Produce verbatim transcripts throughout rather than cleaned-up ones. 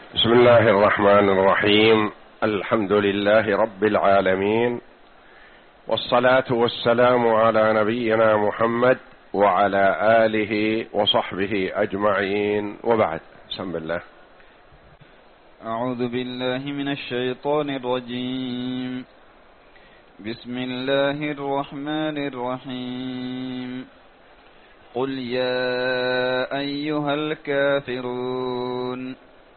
بسم الله الرحمن الرحيم. الحمد لله رب العالمين، والصلاة والسلام على نبينا محمد وعلى آله وصحبه أجمعين، وبعد. بسم الله. أعوذ بالله من الشيطان الرجيم. بسم الله الرحمن الرحيم. قل يا أيها الكافرون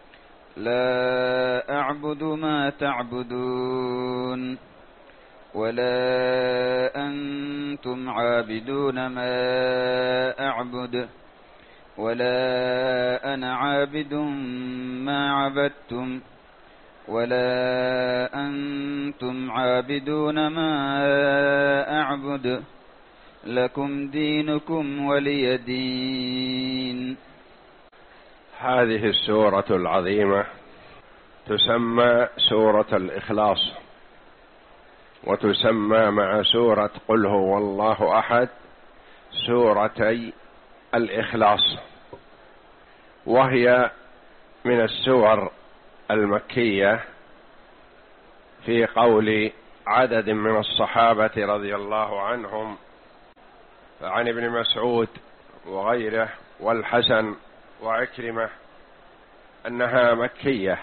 لا أعبد ما تعبدون ولا أنتم عابدون ما أعبد ولا أنا عابد ما عبدتم ولا أنتم عابدون ما أعبد لكم دينكم ولي دين. هذه السورة العظيمة تسمى سورة الإخلاص، وتسمى مع سورة قل هو الله أحد سورتي الإخلاص، وهي من السور المكية في قول عدد من الصحابة رضي الله عنهم، عن ابن مسعود وغيره والحسن وعكرمة، أنها مكية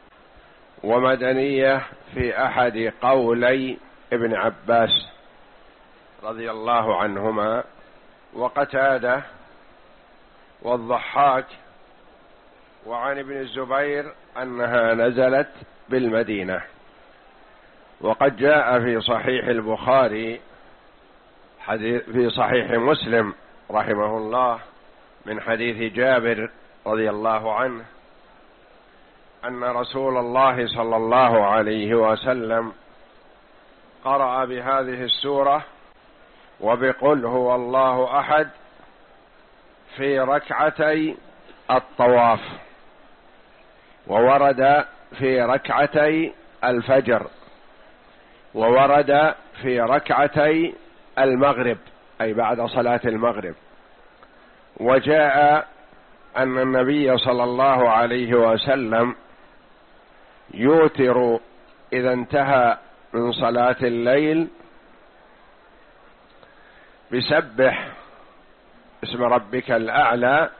ومدنية في أحد قولي ابن عباس رضي الله عنهما وقتادة والضحاك، وعن ابن الزبير أنها نزلت بالمدينة. وقد جاء في صحيح البخاري في صحيح مسلم رحمه الله من حديث جابر رضي الله عنه أن رسول الله صلى الله عليه وسلم قرأ بهذه السورة وبقل هو الله أحد في ركعتي الطواف، وورد في ركعتي الفجر، وورد في ركعتي المغرب أي بعد صلاة المغرب. وجاء أن النبي صلى الله عليه وسلم يوتر إذا انتهى من صلاة الليل بسبح اسم ربك الأعلى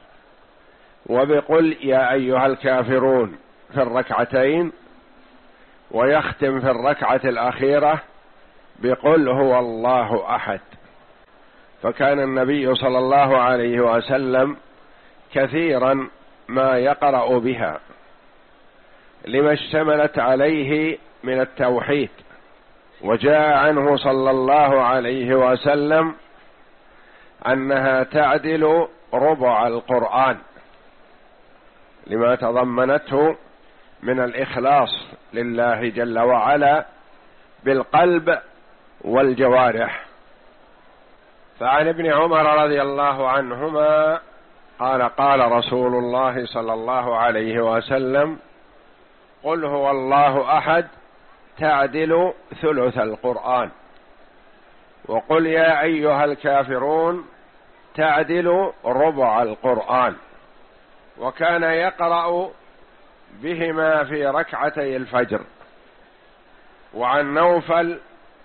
وبقل يا أيها الكافرون في الركعتين، ويختم في الركعة الأخيرة بقل هو الله أحد. فكان النبي صلى الله عليه وسلم كثيرا ما يقرأ بها لما اشتملت عليه من التوحيد. وجاء عنه صلى الله عليه وسلم أنها تعدل ربع القرآن لما تضمنته من الإخلاص لله جل وعلا بالقلب والجوارح. فعن ابن عمر رضي الله عنهما قال قال رسول الله صلى الله عليه وسلم قل هو الله أحد تعدل ثلث القرآن، وقل يا أيها الكافرون تعدل ربع القرآن. وكان يقرأ بهما في ركعتي الفجر. وعن نوفل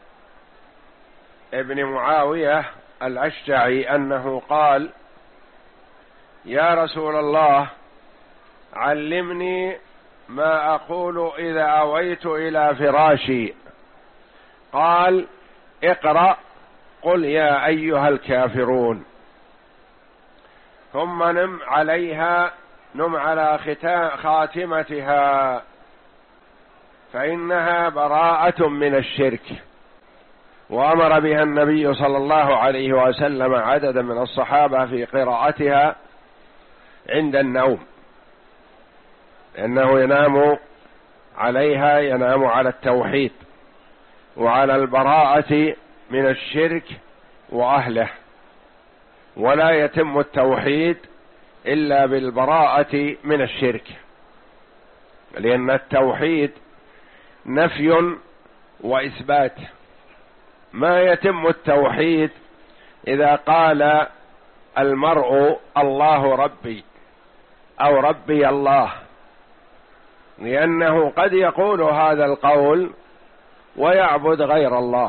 ابن معاوية الأشجعي أنه قال يا رسول الله علمني ما أقول إذا أويت إلى فراشي. قال اقرأ قل يا أيها الكافرون، ثم نم عليها نم على خاتمتها فإنها براءة من الشرك. وأمر بها النبي صلى الله عليه وسلم عددا من الصحابة في قراءتها عند النوم، لأنه ينام عليها ينام على التوحيد وعلى البراءة من الشرك وأهله، ولا يتم التوحيد إلا بالبراءة من الشرك، لأن التوحيد نفي وإثبات. ما يتم التوحيد إذا قال المرء الله ربي أو ربي الله لأنه قد يقول هذا القول ويعبد غير الله،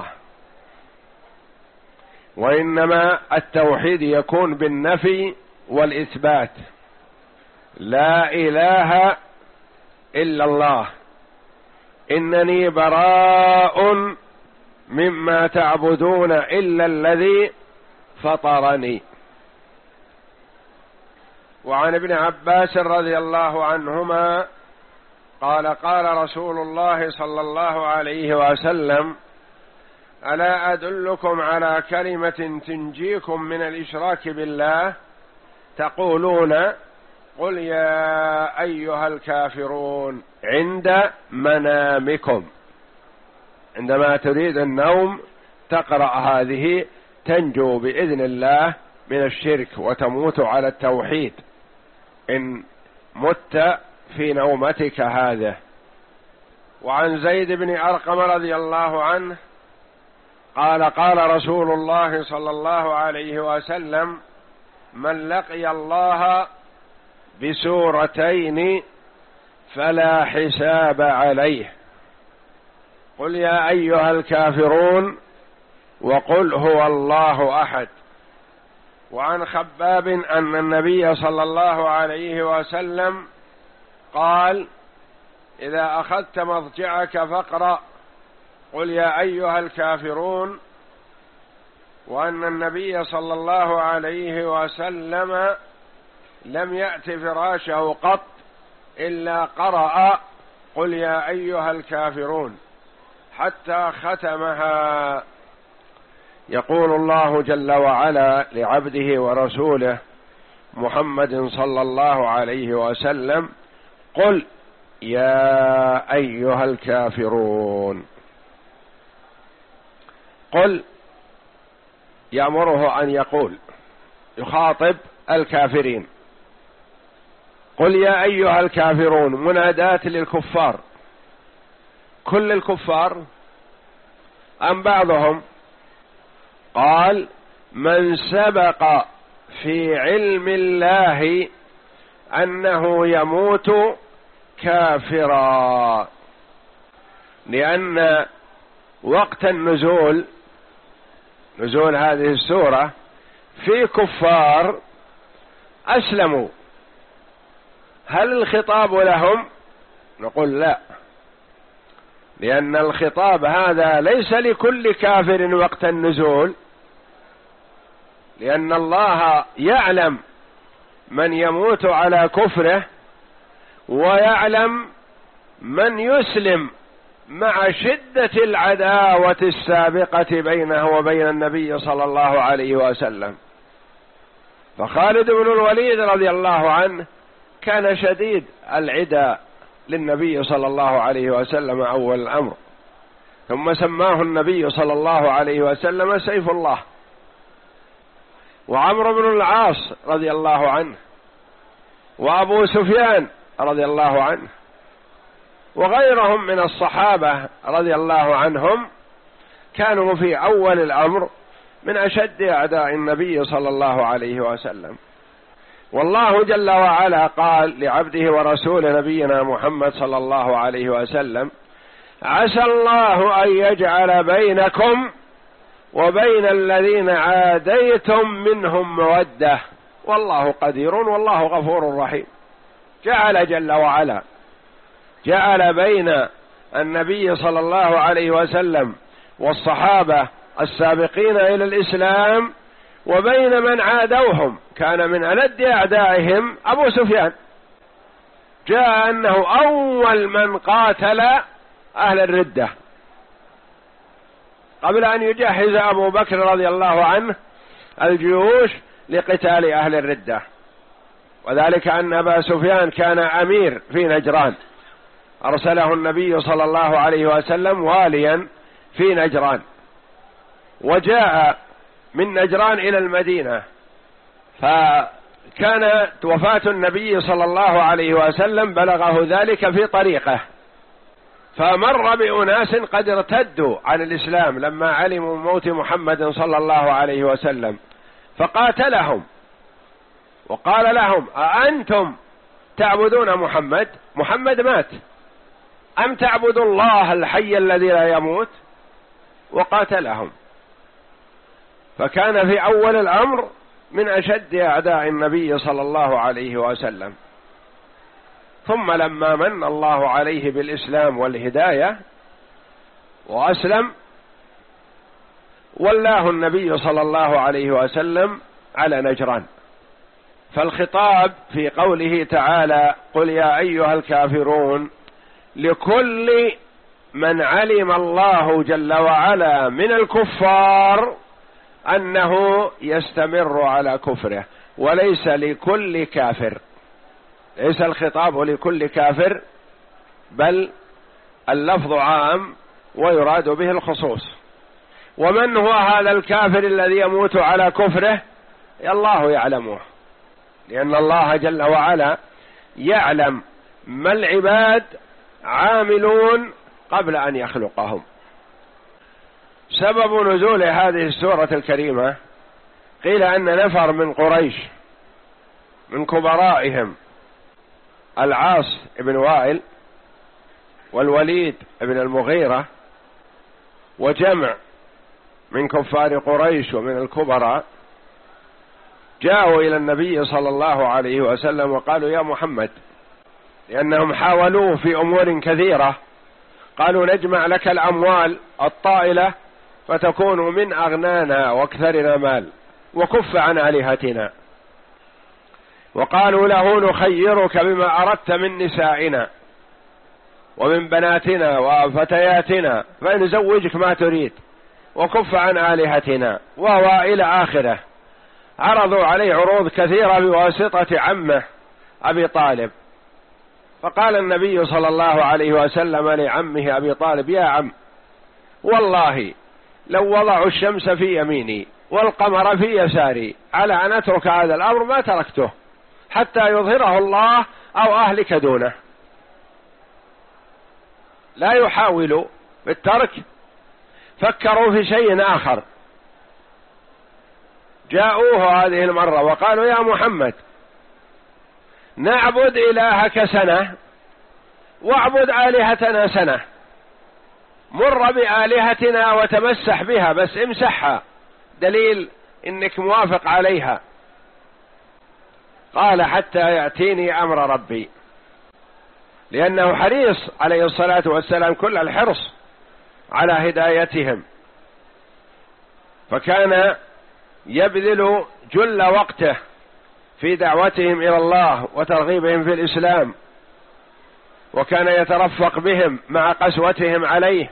وإنما التوحيد يكون بالنفي والإثبات، لا إله إلا الله، إنني براء مما تعبدون إلا الذي فطرني. وعن ابن عباس رضي الله عنهما قال قال رسول الله صلى الله عليه وسلم: ألا أدلكم على كلمة تنجيكم من الإشراك بالله؟ تقولون: قل يا أيها الكافرون عند منامكم. عندما تريد النوم تقرأ هذه تنجو بإذن الله من الشرك وتموت على التوحيد إن مت في نومتك هذا. وعن زيد بن أرقم رضي الله عنه قال قال رسول الله صلى الله عليه وسلم: من لقي الله بسورتين فلا حساب عليه، قل يا أيها الكافرون وقل هو الله أحد. وعن خباب أن النبي صلى الله عليه وسلم قال: إذا أخذت مضجعك فاقرأ قل يا أيها الكافرون. وأن النبي صلى الله عليه وسلم لم يأت فراشه قط إلا قرأ قل يا أيها الكافرون حتى ختمها. يقول الله جل وعلا لعبده ورسوله محمد صلى الله عليه وسلم: قل يا أيها الكافرون. قل يأمره أن يقول، يخاطب الكافرين. قل يا أيها الكافرون مناداة للكفار، كل الكفار أم بعضهم؟ قال: من سبق في علم الله أنه يموت كافرا، لأن وقت النزول نزول هذه السورة في كفار أسلموا، هل الخطاب لهم؟ نقول لا، لأن الخطاب هذا ليس لكل كافر وقت النزول، لأن الله يعلم من يموت على كفره ويعلم من يسلم مع شدة العداوة السابقة بينه وبين النبي صلى الله عليه وسلم. فخالد بن الوليد رضي الله عنه كان شديد العداء للنبي صلى الله عليه وسلم أول الأمر، ثم سماه النبي صلى الله عليه وسلم سيف الله. وعمرو بن العاص رضي الله عنه، وأبو سفيان رضي الله عنه، وغيرهم من الصحابة رضي الله عنهم كانوا في أول الأمر من أشد أعداء النبي صلى الله عليه وسلم. والله جل وعلا قال لعبده ورسول نبينا محمد صلى الله عليه وسلم: عسى الله أن يجعل بينكم وبين الذين عاديتم منهم مودة والله قدير والله غفور رحيم. جعل جل وعلا جعل بين النبي صلى الله عليه وسلم والصحابة السابقين إلى الإسلام وبين من عادوهم، كان من ألد أعدائهم أبو سفيان، جاء أنه أول من قاتل أهل الردة قبل أن يجهز أبو بكر رضي الله عنه الجيوش لقتال أهل الردة، وذلك أن أبا سفيان كان أمير في نجران، أرسله النبي صلى الله عليه وسلم واليا في نجران، وجاء من نجران إلى المدينة، فكانت وفاة النبي صلى الله عليه وسلم بلغه ذلك في طريقه، فمر بأناس قد ارتدوا عن الإسلام لما علموا موت محمد صلى الله عليه وسلم، فقاتلهم وقال لهم: أأنتم تعبدون محمد؟ محمد مات أم تعبدوا الله الحي الذي لا يموت؟ وقاتلهم. فكان في أول الأمر من أشد أعداء النبي صلى الله عليه وسلم، ثم لما من الله عليه بالإسلام والهداية وأسلم ولاه النبي صلى الله عليه وسلم على نجران. فالخطاب في قوله تعالى قل يا أيها الكافرون لكل من علم الله جل وعلا من الكفار أنه يستمر على كفره، وليس لكل كافر، ليس الخطاب لكل كافر، بل اللفظ عام ويراد به الخصوص. ومن هو هذا الكافر الذي يموت على كفره؟ الله يعلمه، لأن الله جل وعلا يعلم ما العباد عاملون قبل أن يخلقهم. سبب نزول هذه السورة الكريمة قيل أن نفر من قريش من كبرائهم العاص بن وائل والوليد بن المغيرة وجمع من كفار قريش ومن الكبراء جاءوا إلى النبي صلى الله عليه وسلم وقالوا يا محمد، لأنهم حاولوه في أمور كثيرة، قالوا نجمع لك الأموال الطائلة فتكون من أغنانا واكثرنا مال وكف عن آلهتنا، وقالوا له نخيرك بما أردت من نسائنا ومن بناتنا وفتياتنا فنزوجك ما تريد وكف عن آلهتنا، وهو إلى آخره. عرضوا عليه عروض كثيرة بواسطة عمه أبي طالب، فقال النبي صلى الله عليه وسلم لعمه أبي طالب يا عم، والله لو وضعوا الشمس في يميني والقمر في يساري على أن أترك هذا الأمر ما تركته حتى يظهره الله أو أهلك دونه. لا يحاولوا بالترك، فكروا في شيء آخر. جاءوه هذه المرة وقالوا يا محمد نعبد إلهك سنة واعبد آلهتنا سنة، مر بآلهتنا وتمسح بها بس امسحها دليل إنك موافق عليها. قال حتى يأتيني أمر ربي، لأنه حريص عليه الصلاة والسلام كل الحرص على هدايتهم، فكان يبذل جل وقته في دعوتهم إلى الله وترغيبهم في الإسلام، وكان يترفق بهم مع قسوتهم عليه.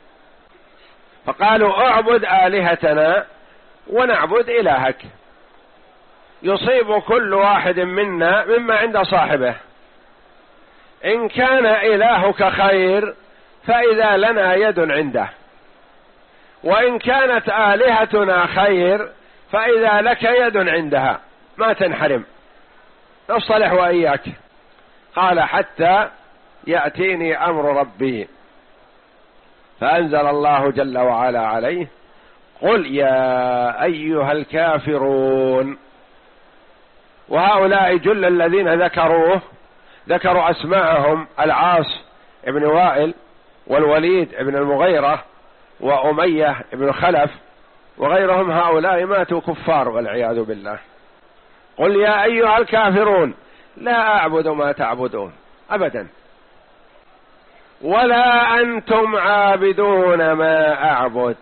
فقالوا اعبد آلهتنا ونعبد إلهك، يصيب كل واحد منا مما عند صاحبه، إن كان إلهك خير فإذا لنا يد عنده، وإن كانت آلهتنا خير فإذا لك يد عندها ما تنحرم، نصلح وإياك. قال حتى يأتيني أمر ربي، فأنزل الله جل وعلا عليه قل يا أيها الكافرون. وهؤلاء جل الذين ذكروه ذكروا أسماءهم العاص ابن وائل والوليد ابن المغيرة وأمية ابن خلف وغيرهم، هؤلاء ماتوا كفار والعياذ بالله. قل يا أيها الكافرون لا أعبد ما تعبدون أبدا، ولا أنتم عابدون ما أعبد،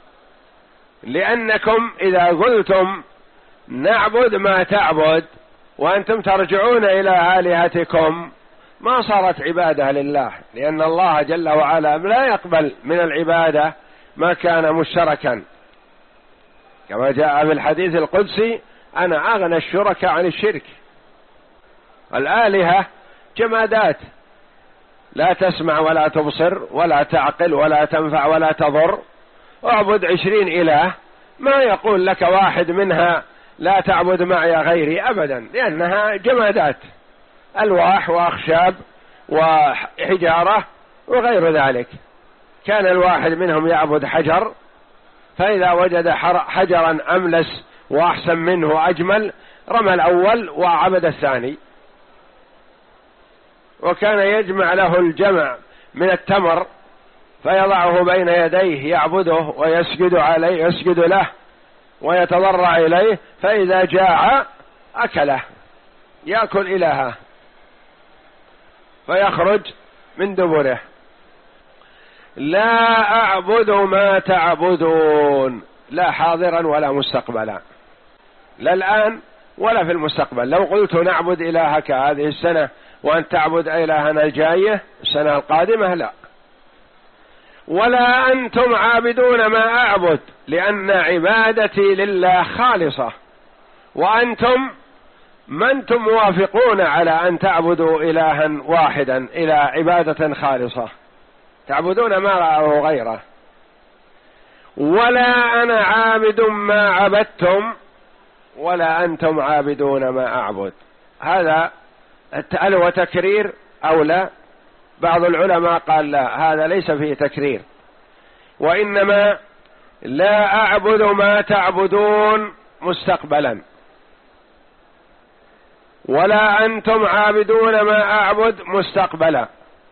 لأنكم إذا قلتم نعبد ما تعبد وأنتم ترجعون إلى آلهتكم ما صارت عبادة لله، لأن الله جل وعلا لا يقبل من العبادة ما كان مشتركا، كما جاء في الحديث القدسي أنا أغنى الشركاء عن الشرك. الآلهة جمادات لا تسمع ولا تبصر ولا تعقل ولا تنفع ولا تضر، اعبد عشرين إله ما يقول لك واحد منها لا تعبد معي غيري أبدا، لأنها جمادات، ألواح وأخشاب وحجارة وغير ذلك. كان الواحد منهم يعبد حجر، فإذا وجد حجرا أملس وأحسن منه وأجمل رمى الأول وعبد الثاني، وكان يجمع له الجمع من التمر فيضعه بين يديه يعبده ويسجد عليه يسجد له ويتضرع إليه، فإذا جاع أكله يأكل إلهه فيخرج من دبره. لا أعبد ما تعبدون، لا حاضرا ولا مستقبلا، لا الآن ولا في المستقبل. لو قلت نعبد إلهك هذه السنة وأن تعبد إلهنا الجاية السنة القادمة، لا. ولا أنتم عابدون ما أعبد، لأن عبادتي لله خالصة، وأنتم ما أنتم موافقون على أن تعبدوا إلها واحدا إلى عبادة خالصة، تعبدون ما رأوا غيره. ولا أنا عابد ما عبدتم ولا أنتم عابدون ما أعبد. هذا هل هو تكرير أو لا؟ بعض العلماء قال لا، هذا ليس فيه تكرير، وإنما لا أعبد ما تعبدون مستقبلا، ولا أنتم عابدون ما أعبد مستقبلا،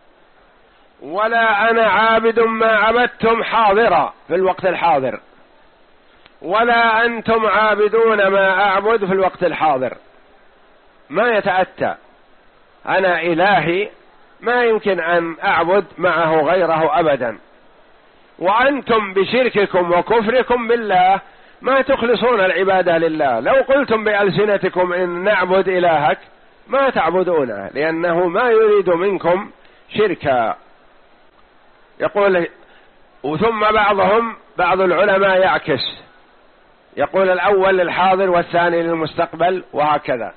ولا أنا عابد ما عبدتم حاضرا في الوقت الحاضر، ولا أنتم عابدون ما أعبد في الوقت الحاضر. ما يتأتى، أنا إلهي ما يمكن أن أعبد معه غيره أبدا، وأنتم بشرككم وكفركم بالله ما تخلصون العبادة لله. لو قلتم بألسنتكم إن نعبد إلهك ما تعبدونه، لأنه ما يريد منكم شركا. يقول وثم بعضهم بعض العلماء يعكس، يقول الأول للحاضر والثاني للمستقبل وهكذا،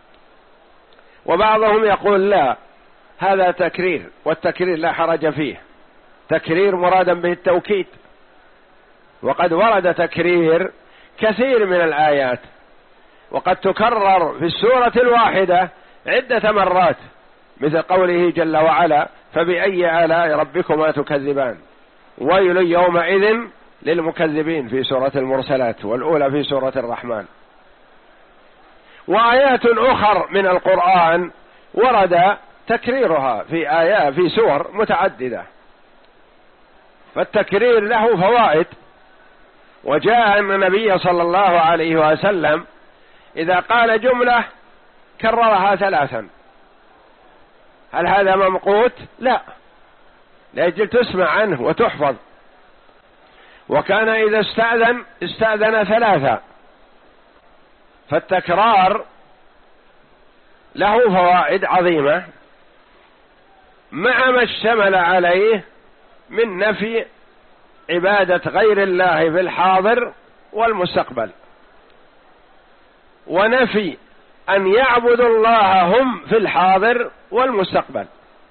وبعضهم يقول لا، هذا تكرير، والتكرير لا حرج فيه، تكرير مرادا به التوكيد، وقد ورد تكرير كثير من الآيات، وقد تكرر في السورة الواحدة عدة مرات، مثل قوله جل وعلا فبأي آلاء ربكما تكذبان، ويل يومئذ للمكذبين في سورة المرسلات، والأولى في سورة الرحمن. وآيات أخر من القرآن ورد تكريرها في آيات في سور متعددة، فالتكرير له فوائد. وجاء أن النبي صلى الله عليه وسلم إذا قال جملة كررها ثلاثا. هل هذا ممقوت؟ لا، لأجل تسمع عنه وتحفظ. وكان إذا استأذن استأذن ثلاثة، فالتكرار له فوائد عظيمة مع ما اشتمل عليه من نفي عبادة غير الله في الحاضر والمستقبل، ونفي أن يعبدوا الله هم في الحاضر والمستقبل.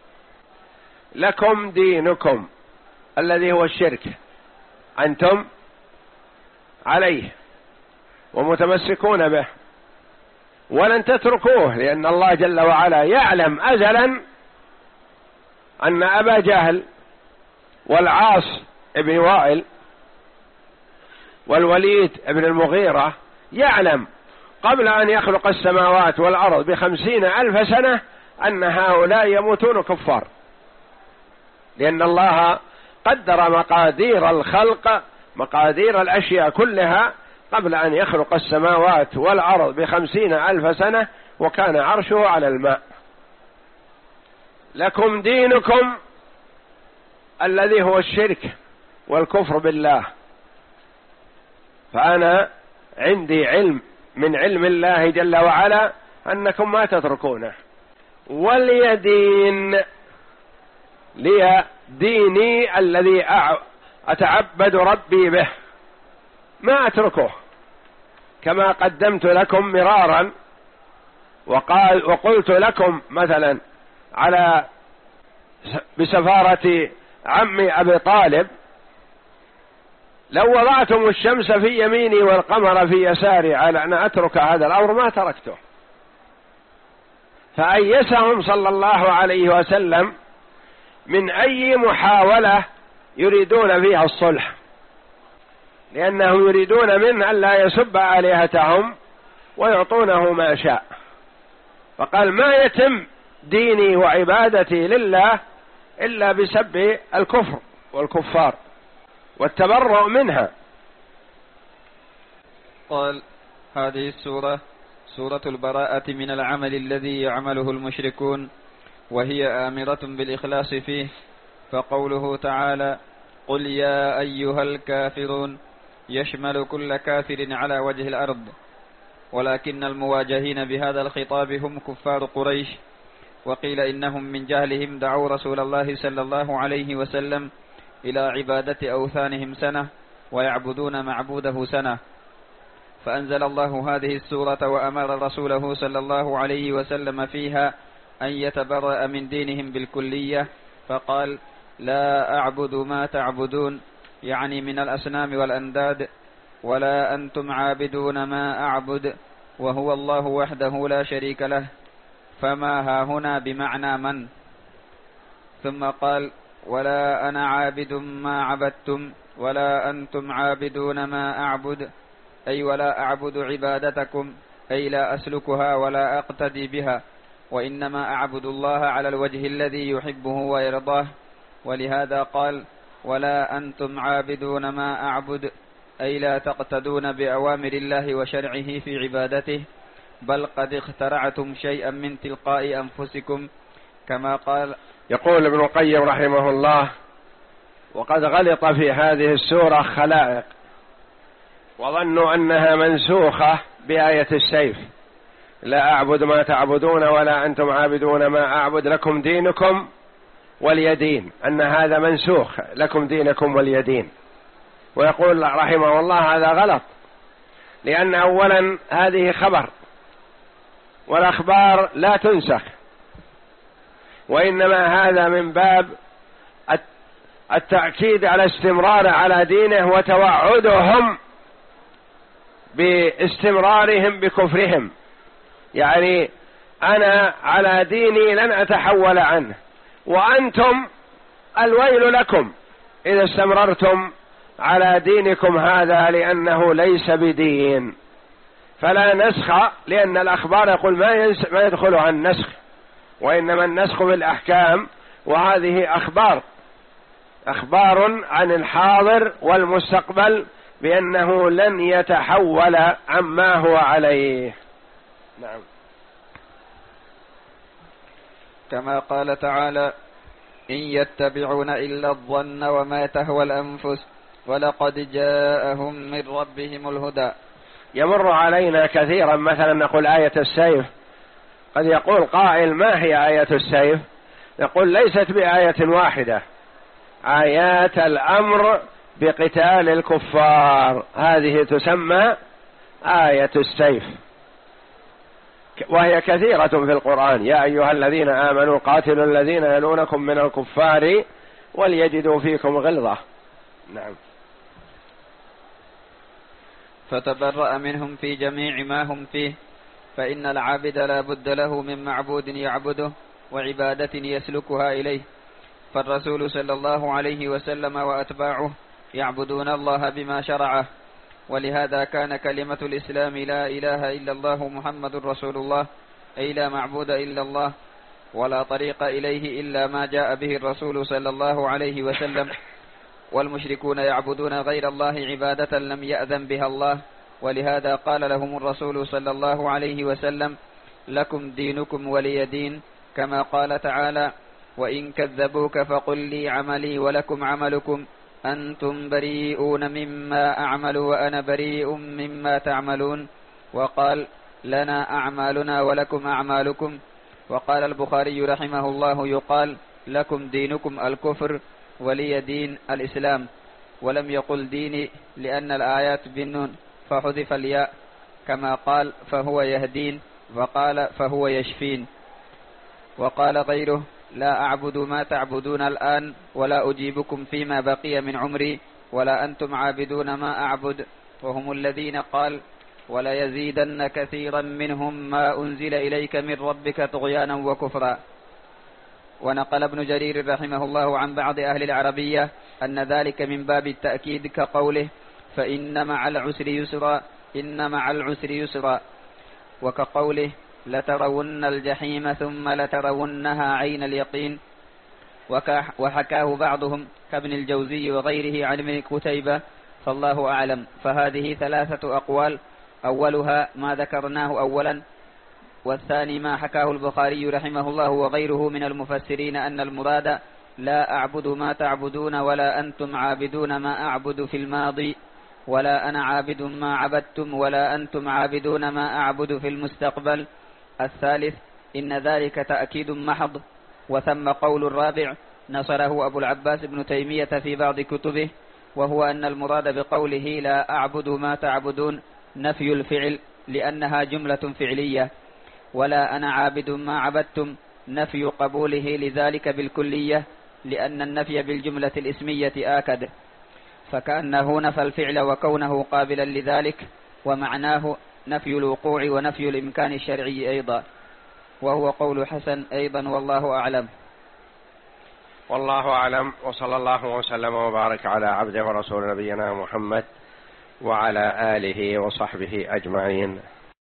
لكم دينكم الذي هو الشرك أنتم عليه ومتمسكون به ولن تتركوه، لأن الله جل وعلا يعلم أزلا أن أبا جهل والعاص ابن وائل والوليد ابن المغيرة يعلم قبل أن يخلق السماوات والأرض بخمسين ألف سنة أن هؤلاء يموتون كفار، لأن الله قدر مقادير الخلق، مقادير الأشياء كلها قبل أن يخلق السماوات والأرض بخمسين ألف سنة، وكان عرشه على الماء. لكم دينكم الذي هو الشرك والكفر بالله. فأنا عندي علم من علم الله جل وعلا أنكم ما تتركونه. ولي دين، لي ديني الذي أتعبد ربي به ما أتركه، كما قدمت لكم مرارا وقال وقلت لكم مثلا على بسفارة عمي أبي طالب لو وضعتم الشمس في يميني والقمر في يساري على أن أترك هذا الأمر ما تركته. فأيسهم صلى الله عليه وسلم من أي محاولة يريدون فيها الصلح، لأنهم يريدون منه أن لا يسب آلهتهم ويعطونه ما شاء. فقال ما يتم ديني وعبادتي لله إلا بسب الكفر والكفار والتبرؤ منها. قال: هذه السورة سورة البراءة من العمل الذي يعمله المشركون، وهي آمرة بالإخلاص فيه، فقوله تعالى: قل يا أيها الكافرون يشمل كل كافر على وجه الأرض، ولكن المواجهين بهذا الخطاب هم كفار قريش، وقيل إنهم من جهلهم دعوا رسول الله صلى الله عليه وسلم إلى عبادة أوثانهم سنة ويعبدون معبوده سنة، فأنزل الله هذه السورة وأمر رسوله صلى الله عليه وسلم فيها أن يتبرأ من دينهم بالكلية، فقال: لا أعبد ما تعبدون، يعني من الأصنام والأنداد، ولا أنتم عابدون ما أعبد، وهو الله وحده لا شريك له، فما ها هنا بمعنى من. ثم قال: ولا أنا عابد ما عبدتم ولا أنتم عابدون ما أعبد، أي ولا أعبد عبادتكم، أي لا أسلكها ولا أقتدي بها، وإنما أعبد الله على الوجه الذي يحبه ويرضاه. ولهذا قال: ولا أنتم عابدون ما أعبد، أي لا تقتدون بأوامر الله وشرعه في عبادته، بل قد اخترعتم شيئا من تلقاء أنفسكم، كما قال. يقول ابن القيم رحمه الله: وقد غلط في هذه السورة خلائق، وظنوا أنها منسوخة بآية السيف: لا أعبد ما تعبدون ولا أنتم عابدون ما أعبد، لكم دينكم ولي دين، أن هذا منسوخ، لكم دينكم ولي دين. ويقول رحمه الله: هذا غلط، لأن أولا هذه خبر، والأخبار لا تنسخ، وإنما هذا من باب التأكيد على استمرار على دينه وتوعدهم باستمرارهم بكفرهم، يعني أنا على ديني لن أتحول عنه، وأنتم الويل لكم إذا استمررتم على دينكم هذا، لأنه ليس بدين. فلا نسخ، لأن الأخبار يقول ما, ينس ما يدخل عن النسخ، وإنما النسخ بالأحكام، وهذه أخبار أخبار عن الحاضر والمستقبل بأنه لن يتحول عما هو عليه. نعم. كما قال تعالى: إن يتبعون إلا الظن وما تهوى الأنفس ولقد جاءهم من ربهم الهدى. يمر علينا كثيرا مثلا نقول آية السيف، قد يقول قائل: ما هي آية السيف؟ يقول: ليست بآية واحدة، آيات الأمر بقتال الكفار، هذه تسمى آية السيف، وهي كثيرة في القرآن: يا أيها الذين آمنوا قاتلوا الذين يلونكم من الكفار وليجدوا فيكم غلظة. نعم. فتبرأ منهم في جميع ما هم فيه، فإن العابد لا بد له من معبود يعبده وعبادة يسلكها إليه، فالرسول صلى الله عليه وسلم وأتباعه يعبدون الله بما شرعه، ولهذا كان كلمة الإسلام لا إله إلا الله محمد رسول الله، أي لا معبود إلا الله، ولا طريق إليه إلا ما جاء به الرسول صلى الله عليه وسلم. والمشركون يعبدون غير الله عبادة لم يأذن بها الله، ولهذا قال لهم الرسول صلى الله عليه وسلم: لكم دينكم ولي دين، كما قال تعالى: وإن كذبوك فقل لي عملي ولكم عملكم أنتم بريئون مما أعمل وأنا بريء مما تعملون. وقال: لنا أعمالنا ولكم أعمالكم. وقال البخاري رحمه الله: يقال: لكم دينكم الكفر ولي دين الإسلام، ولم يقل ديني لأن الآيات بالنون فحذف الياء، كما قال: فهو يهدين، وقال: فهو يشفين. وقال غيره: لا أعبد ما تعبدون الآن ولا أجيبكم فيما بقي من عمري ولا أنتم عابدون ما أعبد، وهم الذين قال: ولا يزيدن كثيرا منهم ما أنزل إليك من ربك طغيانا وكفرا. ونقل ابن جرير رحمه الله عن بعض أهل العربية أن ذلك من باب التأكيد، كقوله: فإن مع العسر يسرا، إن مع العسر يسرا، وكقوله: لترون الجحيم ثم لترونها عين اليقين. وحكاه بعضهم كابن الجوزي وغيره عن ابن قتيبة، فالله أعلم. فهذه ثلاثة أقوال، أولها ما ذكرناه أولا، والثاني ما حكاه البخاري رحمه الله وغيره من المفسرين أن المراد لا أعبد ما تعبدون ولا أنتم عابدون ما أعبد في الماضي، ولا أنا عابد ما عبدتم ولا أنتم عابدون ما أعبد في المستقبل. الثالث إن ذلك تأكيد محض. وثم قول الرابع نصره أبو العباس ابن تيمية في بعض كتبه، وهو أن المراد بقوله لا أعبد ما تعبدون نفي الفعل لأنها جملة فعلية، ولا أنا عابد ما عبدتم نفي قبوله لذلك بالكلية لأن النفي بالجملة الاسمية آكد، فكأنه نفى الفعل وكونه قابلا لذلك، ومعناه نفي الوقوع ونفي الإمكان الشرعي أيضا، وهو قول حسن أيضا، والله أعلم. والله أعلم، وصلى الله وسلم وبارك على عبده ورسول نبينا محمد وعلى آله وصحبه أجمعين.